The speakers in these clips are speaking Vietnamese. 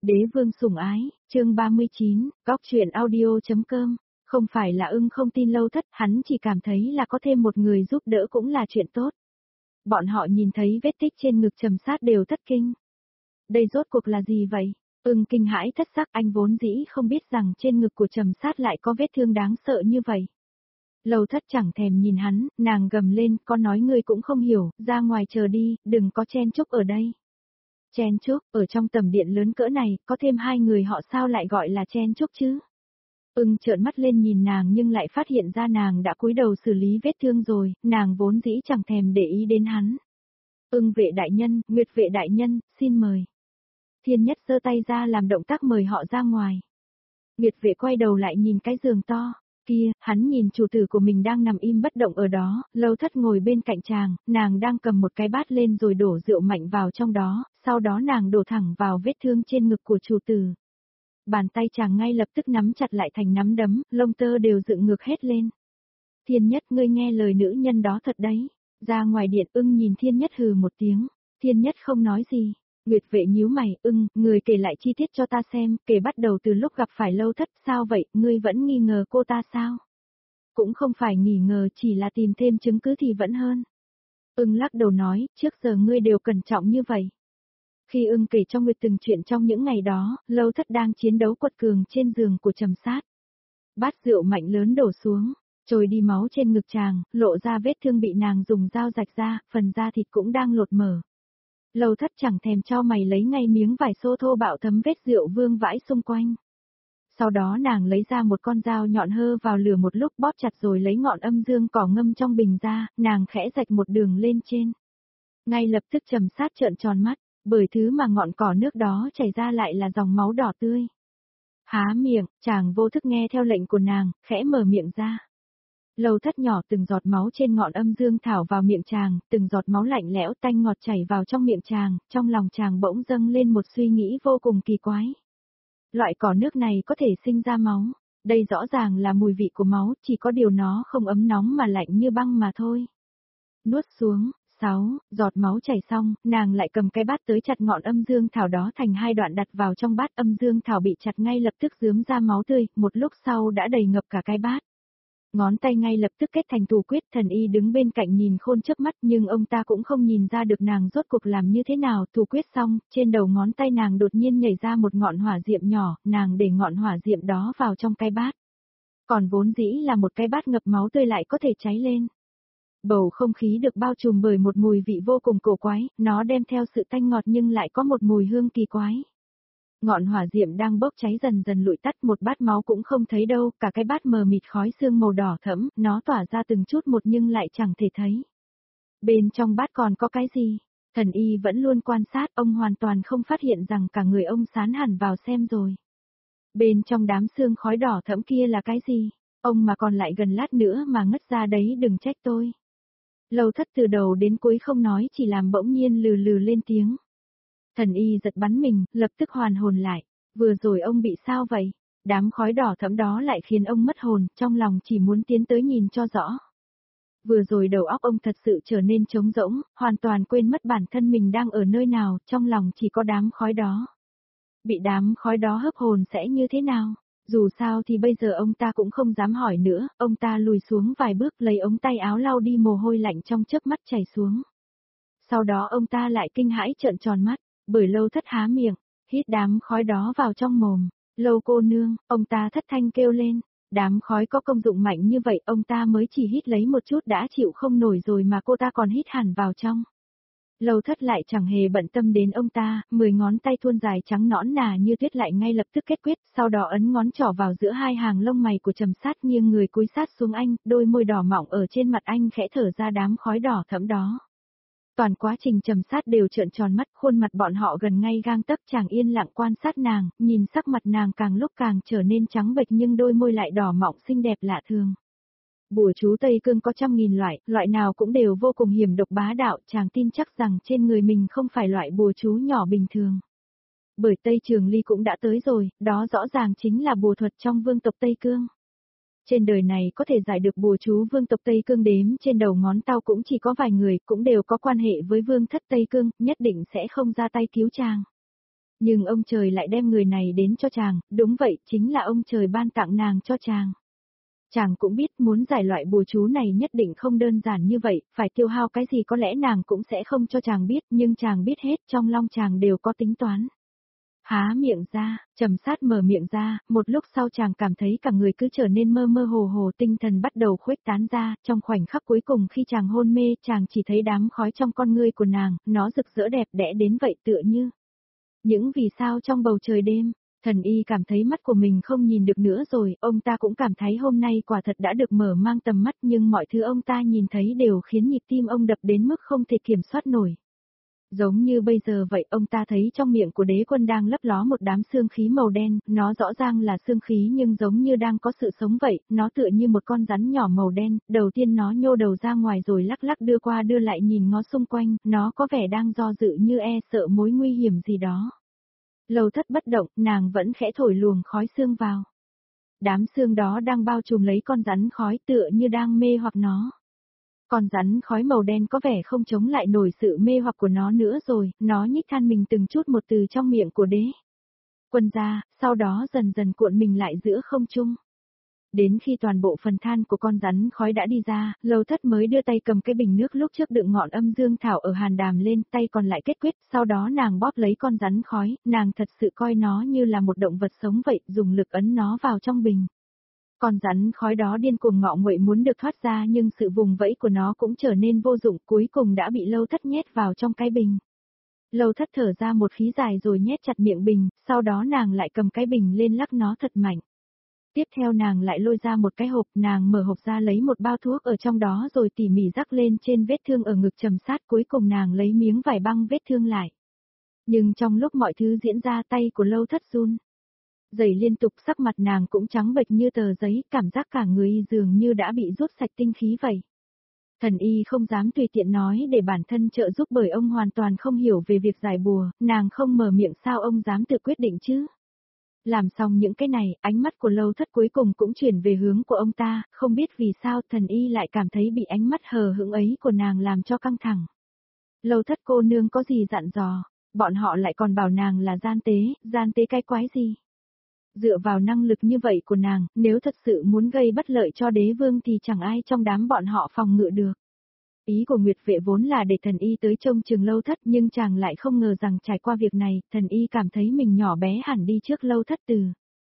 Đế vương sủng ái, chương 39, góc truyện audio.com. Không phải là ưng không tin Lâu Thất, hắn chỉ cảm thấy là có thêm một người giúp đỡ cũng là chuyện tốt. Bọn họ nhìn thấy vết tích trên ngực Trầm Sát đều thất kinh. Đây rốt cuộc là gì vậy? Ưng kinh hãi thất sắc, anh vốn dĩ không biết rằng trên ngực của Trầm Sát lại có vết thương đáng sợ như vậy. Lâu Thất chẳng thèm nhìn hắn, nàng gầm lên, con nói ngươi cũng không hiểu, ra ngoài chờ đi, đừng có chen chúc ở đây. Chen chúc, ở trong tầm điện lớn cỡ này, có thêm hai người họ sao lại gọi là chen chúc chứ? Ưng trợn mắt lên nhìn nàng nhưng lại phát hiện ra nàng đã cúi đầu xử lý vết thương rồi, nàng vốn dĩ chẳng thèm để ý đến hắn. Ưng vệ đại nhân, Nguyệt vệ đại nhân, xin mời. Thiên Nhất giơ tay ra làm động tác mời họ ra ngoài. Nguyệt vệ quay đầu lại nhìn cái giường to. Kia, hắn nhìn chủ tử của mình đang nằm im bất động ở đó, Lâu Thất ngồi bên cạnh chàng, nàng đang cầm một cái bát lên rồi đổ rượu mạnh vào trong đó, sau đó nàng đổ thẳng vào vết thương trên ngực của chủ tử. Bàn tay chàng ngay lập tức nắm chặt lại thành nắm đấm, lông tơ đều dựng ngược hết lên. Thiên Nhất, ngươi nghe lời nữ nhân đó thật đấy. Ra ngoài điện, Ưng nhìn Thiên Nhất hừ một tiếng. Thiên Nhất không nói gì. Nguyệt vệ nhíu mày, Ưng, người kể lại chi tiết cho ta xem, kể bắt đầu từ lúc gặp phải Lâu Thất, sao vậy, ngươi vẫn nghi ngờ cô ta sao? Cũng không phải nghi ngờ, chỉ là tìm thêm chứng cứ thì vẫn hơn. Ưng lắc đầu nói, trước giờ ngươi đều cẩn trọng như vậy. Khi Ưng kể cho Nguyệt từng chuyện trong những ngày đó, Lâu Thất đang chiến đấu quật cường trên giường của Trầm Sát. Bát rượu mạnh lớn đổ xuống, trôi đi máu trên ngực chàng, lộ ra vết thương bị nàng dùng dao rạch ra, phần da thịt cũng đang lột mở. Lâu Thất chẳng thèm cho mày lấy ngay miếng vải xô thô bạo thấm vết rượu vương vãi xung quanh. Sau đó nàng lấy ra một con dao nhọn hơ vào lửa một lúc bóp chặt rồi lấy ngọn âm dương cỏ ngâm trong bình ra, nàng khẽ rạch một đường lên trên. Ngay lập tức Trầm Sát trợn tròn mắt, bởi thứ mà ngọn cỏ nước đó chảy ra lại là dòng máu đỏ tươi. Há miệng, chàng vô thức nghe theo lệnh của nàng, khẽ mở miệng ra. Lâu Thất nhỏ từng giọt máu trên ngọn âm dương thảo vào miệng chàng, từng giọt máu lạnh lẽo tanh ngọt chảy vào trong miệng chàng, trong lòng chàng bỗng dâng lên một suy nghĩ vô cùng kỳ quái. Loại cỏ nước này có thể sinh ra máu, đây rõ ràng là mùi vị của máu, chỉ có điều nó không ấm nóng mà lạnh như băng mà thôi. Nuốt xuống, 6, giọt máu chảy xong, nàng lại cầm cái bát tới chặt ngọn âm dương thảo đó thành hai đoạn đặt vào trong bát, âm dương thảo bị chặt ngay lập tức rướm ra máu tươi, một lúc sau đã đầy ngập cả cái bát. Ngón tay ngay lập tức kết thành thủ quyết, Thần Y đứng bên cạnh nhìn khôn chớp mắt nhưng ông ta cũng không nhìn ra được nàng rốt cuộc làm như thế nào. Thủ quyết xong, trên đầu ngón tay nàng đột nhiên nhảy ra một ngọn hỏa diệm nhỏ, nàng để ngọn hỏa diệm đó vào trong cái bát. Còn vốn dĩ là một cái bát ngập máu tươi lại có thể cháy lên. Bầu không khí được bao trùm bởi một mùi vị vô cùng cổ quái, nó đem theo sự tanh ngọt nhưng lại có một mùi hương kỳ quái. Ngọn hỏa diệm đang bốc cháy dần dần lụi tắt, một bát máu cũng không thấy đâu, cả cái bát mờ mịt khói sương màu đỏ thẫm, nó tỏa ra từng chút một nhưng lại chẳng thể thấy. Bên trong bát còn có cái gì? Thần Y vẫn luôn quan sát, ông hoàn toàn không phát hiện rằng cả người ông sán hẳn vào xem rồi. Bên trong đám sương khói đỏ thẫm kia là cái gì? Ông mà còn lại gần lát nữa mà ngất ra đấy đừng trách tôi. Lâu Thất từ đầu đến cuối không nói, chỉ làm bỗng nhiên lừ lừ lên tiếng. Thần Y giật bắn mình, lập tức hoàn hồn lại. Vừa rồi ông bị sao vậy? Đám khói đỏ thẫm đó lại khiến ông mất hồn, trong lòng chỉ muốn tiến tới nhìn cho rõ. Vừa rồi đầu óc ông thật sự trở nên trống rỗng, hoàn toàn quên mất bản thân mình đang ở nơi nào, trong lòng chỉ có đám khói đó. Bị đám khói đó hấp hồn sẽ như thế nào? Dù sao thì bây giờ ông ta cũng không dám hỏi nữa, ông ta lùi xuống vài bước lấy ống tay áo lau đi mồ hôi lạnh trong chớp mắt chảy xuống. Sau đó ông ta lại kinh hãi trợn tròn mắt. Bởi Lâu Thất há miệng, hít đám khói đó vào trong mồm. Lâu cô nương, ông ta thất thanh kêu lên. Đám khói có công dụng mạnh như vậy, ông ta mới chỉ hít lấy một chút đã chịu không nổi rồi mà cô ta còn hít hẳn vào trong. Lâu Thất lại chẳng hề bận tâm đến ông ta, 10 ngón tay thuôn dài trắng nõn nà như tuyết lại ngay lập tức kết quyết, sau đó ấn ngón trỏ vào giữa hai hàng lông mày của Trầm Sát, nghiêng người cúi sát xuống anh, đôi môi đỏ mọng ở trên mặt anh khẽ thở ra đám khói đỏ thẫm đó. Toàn quá trình Trầm Sát đều trợn tròn mắt, khuôn mặt bọn họ gần ngay gang tấc, chàng yên lặng quan sát nàng, nhìn sắc mặt nàng càng lúc càng trở nên trắng bệch nhưng đôi môi lại đỏ mọng xinh đẹp lạ thường. Bùa chú Tây Cương có trăm nghìn loại, loại nào cũng đều vô cùng hiểm độc bá đạo, chàng tin chắc rằng trên người mình không phải loại bùa chú nhỏ bình thường. Bởi Tây Trường Ly cũng đã tới rồi, đó rõ ràng chính là bùa thuật trong vương tộc Tây Cương. Trên đời này có thể giải được bùa chú vương tộc Tây Cương đếm trên đầu ngón tay cũng chỉ có vài người, cũng đều có quan hệ với vương thất Tây Cương, nhất định sẽ không ra tay cứu chàng. Nhưng ông trời lại đem người này đến cho chàng, đúng vậy, chính là ông trời ban tặng nàng cho chàng. Chàng cũng biết muốn giải loại bùa chú này nhất định không đơn giản như vậy, phải tiêu hao cái gì có lẽ nàng cũng sẽ không cho chàng biết, nhưng chàng biết hết, trong lòng chàng đều có tính toán. Há miệng ra, trầm sát mở miệng ra, một lúc sau chàng cảm thấy cả người cứ trở nên mơ mơ hồ hồ, tinh thần bắt đầu khuếch tán ra, trong khoảnh khắc cuối cùng khi chàng hôn mê, chàng chỉ thấy đám khói trong con ngươi của nàng, nó rực rỡ đẹp đẽ đến vậy tựa như những vì sao trong bầu trời đêm. Thần y cảm thấy mắt của mình không nhìn được nữa rồi, ông ta cũng cảm thấy hôm nay quả thật đã được mở mang tầm mắt, nhưng mọi thứ ông ta nhìn thấy đều khiến nhịp tim ông đập đến mức không thể kiểm soát nổi. Giống như bây giờ vậy, ông ta thấy trong miệng của đế quân đang lấp ló một đám xương khí màu đen, nó rõ ràng là xương khí nhưng giống như đang có sự sống vậy, nó tựa như một con rắn nhỏ màu đen, đầu tiên nó nhô đầu ra ngoài rồi lắc lắc đưa qua đưa lại nhìn ngó xung quanh, nó có vẻ đang do dự như e sợ mối nguy hiểm gì đó. Lâu Thất bất động, nàng vẫn khẽ thổi luồng khói xương vào. Đám xương đó đang bao trùm lấy con rắn khói tựa như đang mê hoặc nó. Con rắn khói màu đen có vẻ không chống lại nổi sự mê hoặc của nó nữa rồi, nó nhích than mình từng chút một từ trong miệng của đế quân ra, sau đó dần dần cuộn mình lại giữa không trung. Đến khi toàn bộ phần than của con rắn khói đã đi ra, Lâu Thất mới đưa tay cầm cái bình nước lúc trước đựng ngọn âm dương thảo ở hàn đàm lên, tay còn lại kết quyết, sau đó nàng bóp lấy con rắn khói, nàng thật sự coi nó như là một động vật sống vậy, dùng lực ấn nó vào trong bình. Con rắn khói đó điên cuồng ngọ nguậy muốn được thoát ra nhưng sự vùng vẫy của nó cũng trở nên vô dụng, cuối cùng đã bị Lâu Thất nhét vào trong cái bình. Lâu Thất thở ra một khí dài rồi nhét chặt miệng bình, sau đó nàng lại cầm cái bình lên lắc nó thật mạnh. Tiếp theo nàng lại lôi ra một cái hộp, nàng mở hộp ra lấy một bao thuốc ở trong đó rồi tỉ mỉ rắc lên trên vết thương ở ngực Trầm Sát, cuối cùng nàng lấy miếng vải băng vết thương lại. Nhưng trong lúc mọi thứ diễn ra tay của Lâu Thất run rẩy liên tục, sắc mặt nàng cũng trắng bệch như tờ giấy, cảm giác cả người dường như đã bị rút sạch tinh khí vậy. Thần y không dám tùy tiện nói để bản thân trợ giúp bởi ông hoàn toàn không hiểu về việc giải bùa, nàng không mở miệng sao ông dám tự quyết định chứ. Làm xong những cái này, ánh mắt của Lâu Thất cuối cùng cũng chuyển về hướng của ông ta, không biết vì sao thần y lại cảm thấy bị ánh mắt hờ hững ấy của nàng làm cho căng thẳng. Lâu Thất cô nương có gì dặn dò, bọn họ lại còn bảo nàng là gian tế cái quái gì. Dựa vào năng lực như vậy của nàng, nếu thật sự muốn gây bất lợi cho đế vương thì chẳng ai trong đám bọn họ phòng ngự được. Ý của Nguyệt Vệ vốn là để thần y tới trông chừng Lâu Thất, nhưng chàng lại không ngờ rằng trải qua việc này, thần y cảm thấy mình nhỏ bé hẳn đi trước Lâu Thất từ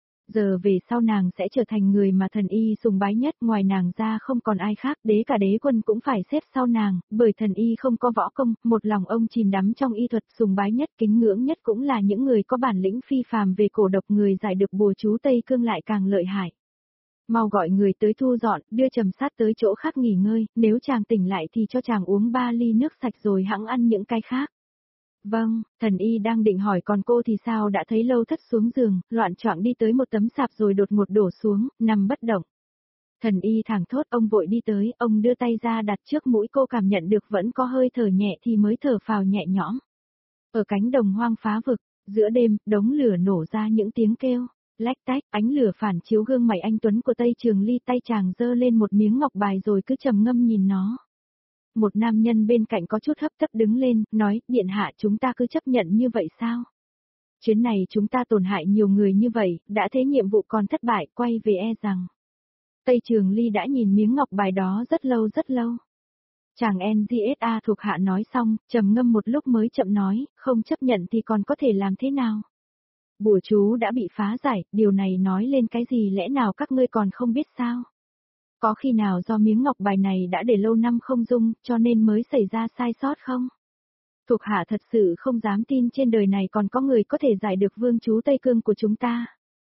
giờ về sau nàng sẽ trở thành người mà thần y sùng bái nhất, ngoài nàng ra không còn ai khác, cả đế quân cũng phải xếp sau nàng, bởi thần y không có võ công, một lòng ông chìm đắm trong y thuật, sùng bái nhất kính ngưỡng nhất cũng là những người có bản lĩnh phi phàm về cổ độc, người giải được bùa chú Tây Cương lại càng lợi hại. Mau gọi người tới thu dọn, đưa Trầm Sát tới chỗ khác nghỉ ngơi, nếu chàng tỉnh lại thì cho chàng uống 3 ly nước sạch rồi hẵng ăn những cái khác. Vâng, thần y đang định hỏi còn cô thì sao đã thấy Lâu Thất xuống giường, loạn choạng đi tới một tấm sạp rồi đột ngột đổ xuống, nằm bất động. Thần y thẳng thốt, ông vội đi tới, ông đưa tay ra đặt trước mũi, cô cảm nhận được vẫn có hơi thở nhẹ thì mới thở phào nhẹ nhõm. Ở cánh đồng hoang phá vực, giữa đêm, đống lửa nổ ra những tiếng kêu lách tách, ánh lửa phản chiếu gương mặt anh tuấn của Tây Trường Ly, tay chàng giơ lên một miếng ngọc bài rồi cứ trầm ngâm nhìn nó. Một nam nhân bên cạnh có chút hấp tấp đứng lên, nói, điện hạ chúng ta cứ chấp nhận như vậy sao? Chuyến này chúng ta tổn hại nhiều người như vậy, đã thế nhiệm vụ còn thất bại, quay về e rằng. Tây Trường Ly đã nhìn miếng ngọc bài đó rất lâu rất lâu. Chàng NGSA thuộc hạ nói xong, trầm ngâm một lúc mới chậm nói, không chấp nhận thì còn có thể làm thế nào? Bùa chú đã bị phá giải, điều này nói lên cái gì, lẽ nào các ngươi còn không biết sao? Có khi nào do miếng ngọc bài này đã để lâu năm không dung, cho nên mới xảy ra sai sót không? Thuộc hạ thật sự không dám tin trên đời này còn có người có thể giải được vương chú Tây Cương của chúng ta.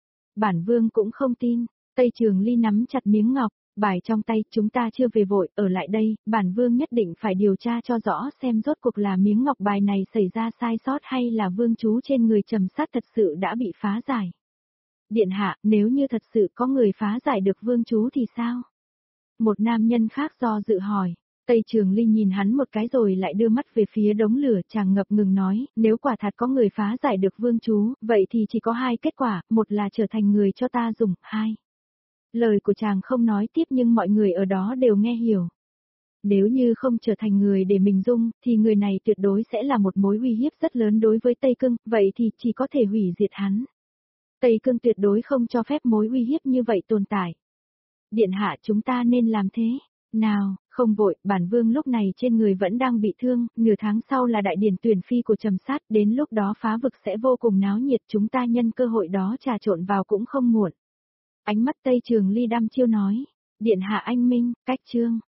Bản vương cũng không tin. Tây Trường Ly nắm chặt miếng ngọc bài trong tay, chúng ta chưa về vội, ở lại đây, bản vương nhất định phải điều tra cho rõ xem rốt cuộc là miếng ngọc bài này xảy ra sai sót hay là vương chú trên người Trầm Sát thật sự đã bị phá giải. Điện hạ, nếu như thật sự có người phá giải được vương chú thì sao? Một nam nhân khác do dự hỏi. Tây Trường Ly nhìn hắn một cái rồi lại đưa mắt về phía đống lửa, chàng ngập ngừng nói, nếu quả thật có người phá giải được vương chú, vậy thì chỉ có hai kết quả, một là trở thành người cho ta dùng, hai. Lời của chàng không nói tiếp nhưng mọi người ở đó đều nghe hiểu. Nếu như không trở thành người để mình dung, thì người này tuyệt đối sẽ là một mối uy hiếp rất lớn đối với Tây Cưng, vậy thì chỉ có thể hủy diệt hắn. Tây Cưng tuyệt đối không cho phép mối uy hiếp như vậy tồn tại. Điện hạ chúng ta nên làm thế. Nào, không vội, bản vương lúc này trên người vẫn đang bị thương, nửa tháng sau là đại điển tuyển phi của Trầm Sát, đến lúc đó phá vực sẽ vô cùng náo nhiệt, chúng ta nhân cơ hội đó trà trộn vào cũng không muộn. Ánh mắt Tây Trường Ly đăm chiêu nói, điện hạ anh minh, cách chương.